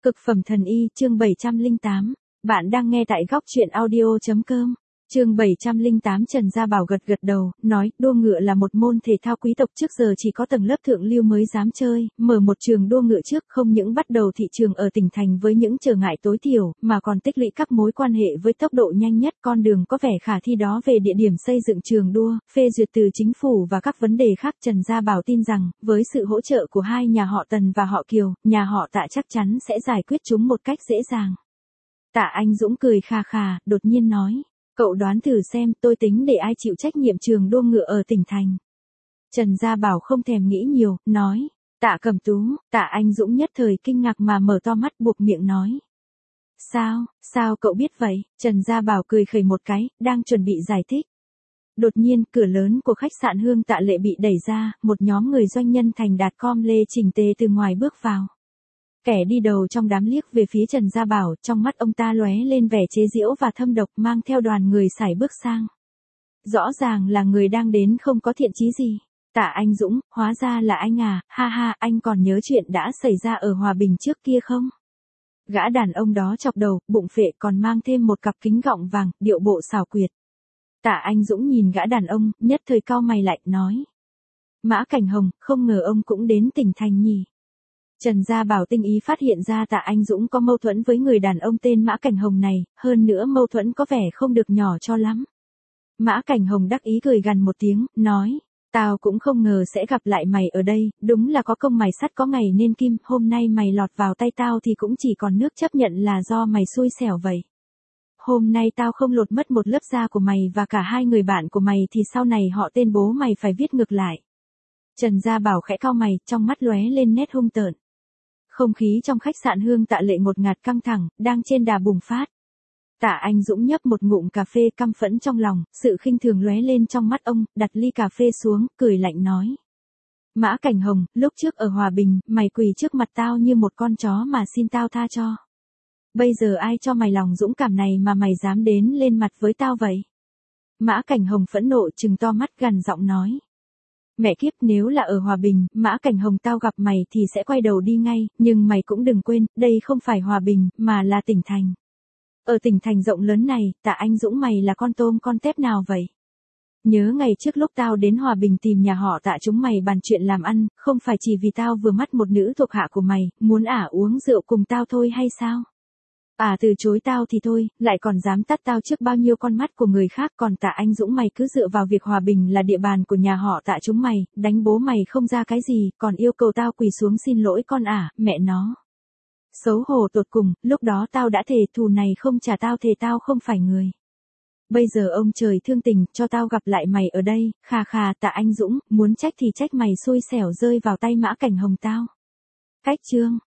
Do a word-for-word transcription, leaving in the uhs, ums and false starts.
Cực phẩm thần y, chương bảy trăm lẻ tám. Bạn đang nghe tại góc truyện audio.com. Chương bảy trăm lẻ tám. Trần Gia Bảo gật gật đầu, nói, đua ngựa là một môn thể thao quý tộc, trước giờ chỉ có tầng lớp thượng lưu mới dám chơi, mở một trường đua ngựa trước không những bắt đầu thị trường ở tỉnh thành với những trở ngại tối thiểu, mà còn tích lũy các mối quan hệ với tốc độ nhanh nhất. Con đường có vẻ khả thi đó về địa điểm xây dựng trường đua, phê duyệt từ chính phủ và các vấn đề khác. Trần Gia Bảo tin rằng, với sự hỗ trợ của hai nhà họ Tần và họ Kiều, nhà họ Tạ chắc chắn sẽ giải quyết chúng một cách dễ dàng. Tạ Anh Dũng cười khà khà, đột nhiên nói. Cậu đoán thử xem, tôi tính để ai chịu trách nhiệm trường đua ngựa ở tỉnh thành. Trần Gia Bảo không thèm nghĩ nhiều, nói. Tạ Cẩm Tú. Tạ Anh Dũng nhất thời kinh ngạc mà mở to mắt buộc miệng nói. Sao, sao cậu biết vậy? Trần Gia Bảo cười khẩy một cái, đang chuẩn bị giải thích. Đột nhiên, cửa lớn của khách sạn Hương Tạ Lệ bị đẩy ra, một nhóm người doanh nhân thành đạt com lê chỉnh tề từ ngoài bước vào. Kẻ đi đầu trong đám liếc về phía Trần Gia Bảo, trong mắt ông ta lóe lên vẻ chế giễu và thâm độc, mang theo đoàn người sải bước sang. Rõ ràng là người đang đến không có thiện chí gì. Tạ Anh Dũng, hóa ra là anh à, ha ha, anh còn nhớ chuyện đã xảy ra ở Hòa Bình trước kia không? Gã đàn ông đó chọc đầu, bụng phệ, còn mang thêm một cặp kính gọng vàng, điệu bộ xảo quyệt. Tạ Anh Dũng nhìn gã đàn ông, nhất thời cau mày lại, nói. Mã Cảnh Hồng, không ngờ ông cũng đến tỉnh thành nhỉ? Trần Gia Bảo tinh ý phát hiện ra Tạ Anh Dũng có mâu thuẫn với người đàn ông tên Mã Cảnh Hồng này, hơn nữa mâu thuẫn có vẻ không được nhỏ cho lắm. Mã Cảnh Hồng đắc ý cười gằn một tiếng, nói, tao cũng không ngờ sẽ gặp lại mày ở đây, đúng là có công mài sắt có ngày nên kim, hôm nay mày lọt vào tay tao thì cũng chỉ còn nước chấp nhận là do mày xui xẻo vậy. Hôm nay tao không lột mất một lớp da của mày và cả hai người bạn của mày thì sau này họ tên bố mày phải viết ngược lại. Trần Gia Bảo khẽ cau mày, trong mắt lóe lên nét hung tợn. Không khí trong khách sạn Hương Tạ Lệ ngột ngạt căng thẳng, đang trên đà bùng phát. Tạ Anh Dũng nhấp một ngụm cà phê, căm phẫn trong lòng, sự khinh thường lóe lên trong mắt ông, đặt ly cà phê xuống, cười lạnh nói. Mã Cảnh Hồng, lúc trước ở Hòa Bình, mày quỳ trước mặt tao như một con chó mà xin tao tha cho. Bây giờ ai cho mày lòng dũng cảm này mà mày dám đến lên mặt với tao vậy? Mã Cảnh Hồng phẫn nộ trừng to mắt gằn giọng nói. Mẹ kiếp, nếu là ở Hòa Bình, Mã Cảnh Hồng tao gặp mày thì sẽ quay đầu đi ngay, nhưng mày cũng đừng quên, đây không phải Hòa Bình, mà là tỉnh thành. Ở tỉnh thành rộng lớn này, Tạ Anh Dũng mày là con tôm con tép nào vậy? Nhớ ngày trước lúc tao đến Hòa Bình tìm nhà họ Tạ chúng mày bàn chuyện làm ăn, không phải chỉ vì tao vừa mắt một nữ thuộc hạ của mày, muốn ả uống rượu cùng tao thôi hay sao? À từ chối tao thì thôi, lại còn dám tắt tao trước bao nhiêu con mắt của người khác, còn Tạ Anh Dũng mày cứ dựa vào việc Hòa Bình là địa bàn của nhà họ Tạ chúng mày, đánh bố mày không ra cái gì, còn yêu cầu tao quỳ xuống xin lỗi con ả, mẹ nó. Xấu hổ tột cùng, lúc đó tao đã thề thù này không trả tao thề tao không phải người. Bây giờ ông trời thương tình, cho tao gặp lại mày ở đây, khà khà. Tạ Anh Dũng, muốn trách thì trách mày xui xẻo rơi vào tay Mã Cảnh Hồng tao. Cách chương.